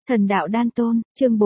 Thần đạo đan tôn, chương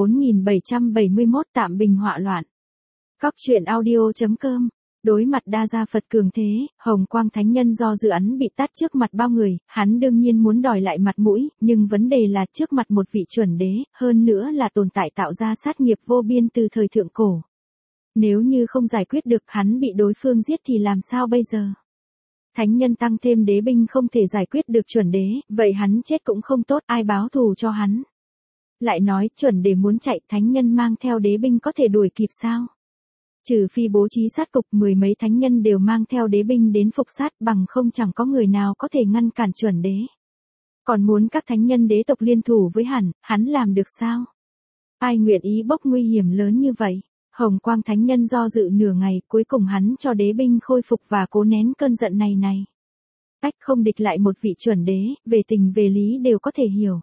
4771 tạm bình họa loạn. Cóc truyện audio.com. Đối mặt đa gia Phật cường thế, Hồng Quang Thánh Nhân do dự án bị tát trước mặt bao người, hắn đương nhiên muốn đòi lại mặt mũi, nhưng vấn đề là trước mặt một vị chuẩn đế, hơn nữa là tồn tại tạo ra sát nghiệp vô biên từ thời thượng cổ. Nếu như không giải quyết được hắn bị đối phương giết thì làm sao bây giờ? Thánh Nhân tăng thêm đế binh không thể giải quyết được chuẩn đế, vậy hắn chết cũng không tốt, ai báo thù cho hắn? Lại nói chuẩn đế muốn chạy, Thánh Nhân mang theo đế binh có thể đuổi kịp sao? Trừ phi bố trí sát cục, mười mấy thánh nhân đều mang theo đế binh đến phục sát, bằng không chẳng có người nào có thể ngăn cản chuẩn đế. Còn muốn các thánh nhân đế tộc liên thủ với hắn làm được sao? Ai nguyện ý bốc nguy hiểm lớn như vậy? Hồng Quang Thánh Nhân do dự nửa ngày, cuối cùng hắn cho đế binh khôi phục và cố nén cơn giận này. Cách không địch lại một vị chuẩn đế, về tình về lý đều có thể hiểu.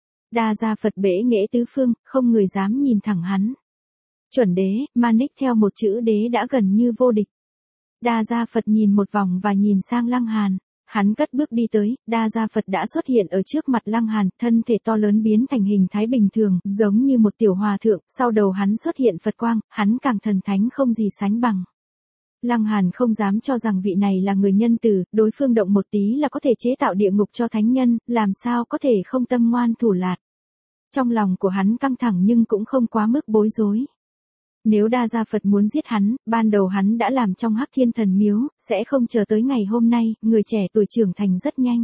Đa gia Phật bể nghệ tứ phương, không người dám nhìn thẳng hắn. Chuẩn đế, Manic theo một chữ đế đã gần như vô địch. Đa gia Phật nhìn một vòng và nhìn sang Lăng Hàn. Hắn cất bước đi tới, đa gia Phật đã xuất hiện ở trước mặt Lăng Hàn, thân thể to lớn biến thành hình thái bình thường, giống như một tiểu hòa thượng, sau đầu hắn xuất hiện Phật quang, hắn càng thần thánh không gì sánh bằng. Lăng Hàn không dám cho rằng vị này là người nhân từ, đối phương động một tí là có thể chế tạo địa ngục cho thánh nhân, làm sao có thể không tâm ngoan thủ lạt. Trong lòng của hắn căng thẳng nhưng cũng không quá mức bối rối. Nếu đa gia Phật muốn giết hắn, ban đầu hắn đã làm trong Hắc Thiên Thần Miếu, sẽ không chờ tới ngày hôm nay, người trẻ tuổi trưởng thành rất nhanh.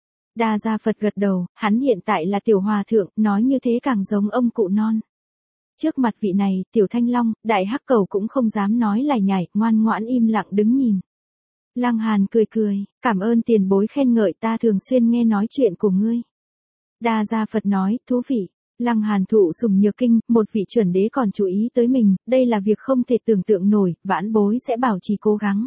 Đa gia Phật gật đầu, hắn hiện tại là tiểu hòa thượng, nói như thế càng giống ông cụ non. Trước mặt vị này, tiểu thanh long, đại hắc cầu cũng không dám nói lải nhải, ngoan ngoãn im lặng đứng nhìn. Lăng Hàn cười, cảm ơn tiền bối khen ngợi, ta thường xuyên nghe nói chuyện của ngươi. Đa gia Phật nói, thú vị. Lăng Hàn thụ sủng nhược kinh, một vị chuẩn đế còn chú ý tới mình, đây là việc không thể tưởng tượng nổi, vãn bối sẽ bảo trì cố gắng.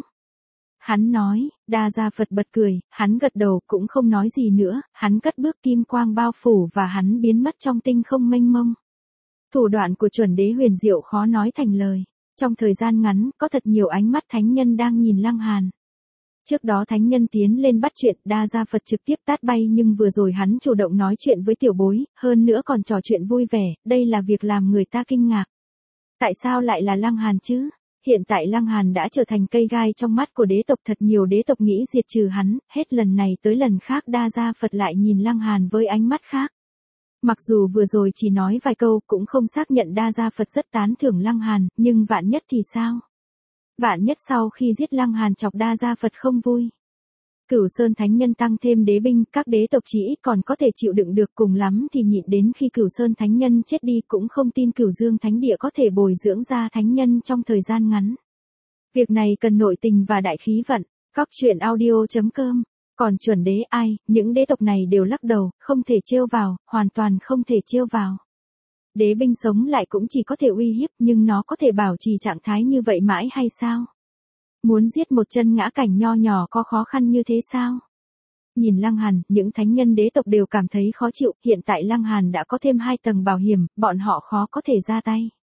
Hắn nói, đa gia Phật bật cười, hắn gật đầu cũng không nói gì nữa, hắn cất bước kim quang bao phủ và hắn biến mất trong tinh không mênh mông. Thủ đoạn của chuẩn đế huyền diệu khó nói thành lời. Trong thời gian ngắn, có thật nhiều ánh mắt thánh nhân đang nhìn Lăng Hàn. Trước đó thánh nhân tiến lên bắt chuyện, đa gia Phật trực tiếp tát bay nhưng vừa rồi hắn chủ động nói chuyện với tiểu bối, hơn nữa còn trò chuyện vui vẻ, đây là việc làm người ta kinh ngạc. Tại sao lại là Lăng Hàn chứ? Hiện tại Lăng Hàn đã trở thành cây gai trong mắt của đế tộc, thật nhiều đế tộc nghĩ diệt trừ hắn, hết lần này tới lần khác đa gia Phật lại nhìn Lăng Hàn với ánh mắt khác. Mặc dù vừa rồi chỉ nói vài câu cũng không xác nhận đa gia Phật rất tán thưởng Lăng Hàn, nhưng vạn nhất thì sao? Vạn nhất sau khi giết Lăng Hàn chọc đa gia Phật không vui. Cửu Sơn Thánh Nhân tăng thêm đế binh, các đế tộc chỉ ít còn có thể chịu đựng được, cùng lắm thì nhịn đến khi Cửu Sơn Thánh Nhân chết đi, cũng không tin Cửu Dương Thánh Địa có thể bồi dưỡng ra thánh nhân trong thời gian ngắn. Việc này cần nội tình và đại khí vận. Cóc truyện audio.com. Còn chuẩn đế ai, những đế tộc này đều lắc đầu, không thể trêu vào, hoàn toàn không thể trêu vào. Đế binh sống lại cũng chỉ có thể uy hiếp, nhưng nó có thể bảo trì trạng thái như vậy mãi hay sao? Muốn giết một chân ngã cảnh nho nhỏ có khó khăn như thế sao? Nhìn Lăng Hàn, những thánh nhân đế tộc đều cảm thấy khó chịu, hiện tại Lăng Hàn đã có thêm 2 tầng bảo hiểm, bọn họ khó có thể ra tay.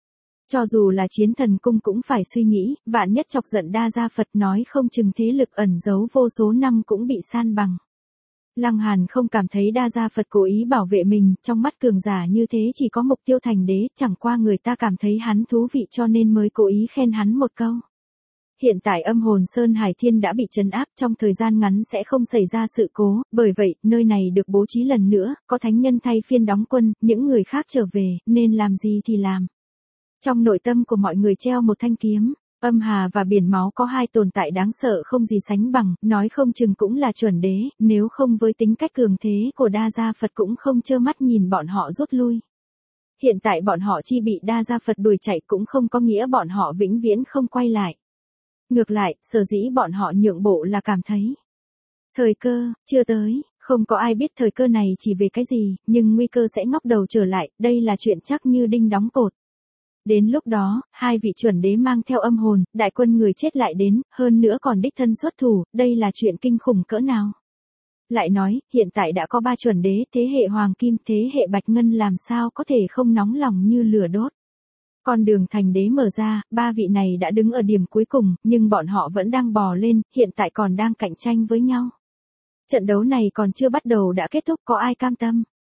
Cho dù là chiến thần cung cũng phải suy nghĩ, vạn nhất chọc giận đa gia Phật, nói không chừng thế lực ẩn giấu vô số năm cũng bị san bằng. Lăng Hàn không cảm thấy đa gia Phật cố ý bảo vệ mình, trong mắt cường giả như thế chỉ có mục tiêu thành đế, chẳng qua người ta cảm thấy hắn thú vị cho nên mới cố ý khen hắn một câu. Hiện tại âm hồn Sơn Hải Thiên đã bị trấn áp, trong thời gian ngắn sẽ không xảy ra sự cố, bởi vậy, nơi này được bố trí lần nữa, có thánh nhân thay phiên đóng quân, những người khác trở về, nên làm gì thì làm. Trong nội tâm của mọi người treo một thanh kiếm. Âm hà và biển máu có 2 tồn tại đáng sợ không gì sánh bằng, nói không chừng cũng là chuẩn đế, nếu không với tính cách cường thế của đa gia Phật cũng không trơ mắt nhìn bọn họ rút lui. Hiện tại bọn họ chỉ bị đa gia Phật đuổi chạy cũng không có nghĩa bọn họ vĩnh viễn không quay lại. Ngược lại, sở dĩ bọn họ nhượng bộ là cảm thấy thời cơ chưa tới, không có ai biết thời cơ này chỉ về cái gì, nhưng nguy cơ sẽ ngóc đầu trở lại, đây là chuyện chắc như đinh đóng cột. Đến lúc đó, 2 vị chuẩn đế mang theo âm hồn, đại quân người chết lại đến, hơn nữa còn đích thân xuất thủ, đây là chuyện kinh khủng cỡ nào. Lại nói, hiện tại đã có 3 chuẩn đế, thế hệ hoàng kim, thế hệ bạch ngân làm sao có thể không nóng lòng như lửa đốt. Con đường thành đế mở ra, 3 vị này đã đứng ở điểm cuối cùng, nhưng bọn họ vẫn đang bò lên, hiện tại còn đang cạnh tranh với nhau. Trận đấu này còn chưa bắt đầu đã kết thúc, có ai cam tâm?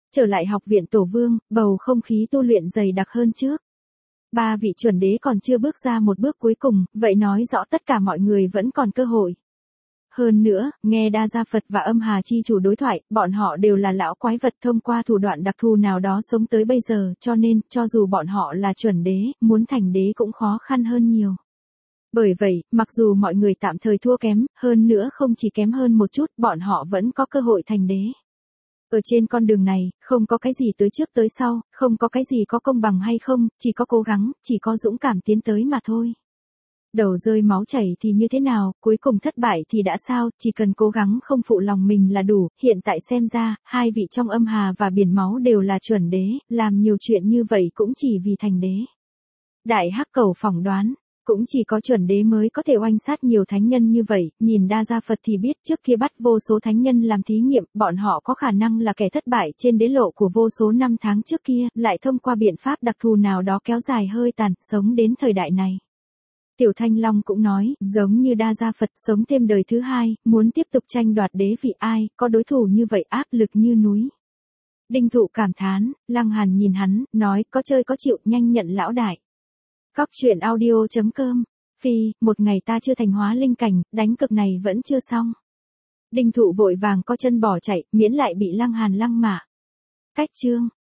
Trở lại học viện Tổ Vương, bầu không khí tu luyện dày đặc hơn trước. 3 vị chuẩn đế còn chưa bước ra một bước cuối cùng, vậy nói rõ tất cả mọi người vẫn còn cơ hội. Hơn nữa, nghe Đa Gia Phật và Âm Hà Chi Chủ đối thoại, bọn họ đều là lão quái vật thông qua thủ đoạn đặc thù nào đó sống tới bây giờ, cho nên, cho dù bọn họ là chuẩn đế, muốn thành đế cũng khó khăn hơn nhiều. Bởi vậy, mặc dù mọi người tạm thời thua kém, hơn nữa không chỉ kém hơn một chút, bọn họ vẫn có cơ hội thành đế. Ở trên con đường này, không có cái gì tới trước tới sau, không có cái gì có công bằng hay không, chỉ có cố gắng, chỉ có dũng cảm tiến tới mà thôi. Đầu rơi máu chảy thì như thế nào, cuối cùng thất bại thì đã sao, chỉ cần cố gắng không phụ lòng mình là đủ, hiện tại xem ra, 2 vị trong Âm Hà và Biển Máu đều là chuẩn đế, làm nhiều chuyện như vậy cũng chỉ vì thành đế. Đại Hắc Cầu phỏng đoán, cũng chỉ có chuẩn đế mới có thể oanh sát nhiều thánh nhân như vậy, nhìn Đa Gia Phật thì biết trước kia bắt vô số thánh nhân làm thí nghiệm, bọn họ có khả năng là kẻ thất bại trên đế lộ của vô số năm tháng trước kia, lại thông qua biện pháp đặc thù nào đó kéo dài hơi tàn, sống đến thời đại này. Tiểu Thanh Long cũng nói, giống như Đa Gia Phật sống thêm đời thứ 2, muốn tiếp tục tranh đoạt đế vị ai, có đối thủ như vậy áp lực như núi. Đinh Thụ cảm thán, Lăng Hàn nhìn hắn, nói, có chơi có chịu, nhanh nhận lão đại. Cóc truyện audio.com, Phi, một ngày ta chưa thành hóa linh cảnh, đánh cực này vẫn chưa xong. Đinh Thụ vội vàng co chân bỏ chạy, miễn lại bị Lăng Hàn lăng mạ. Cách chương.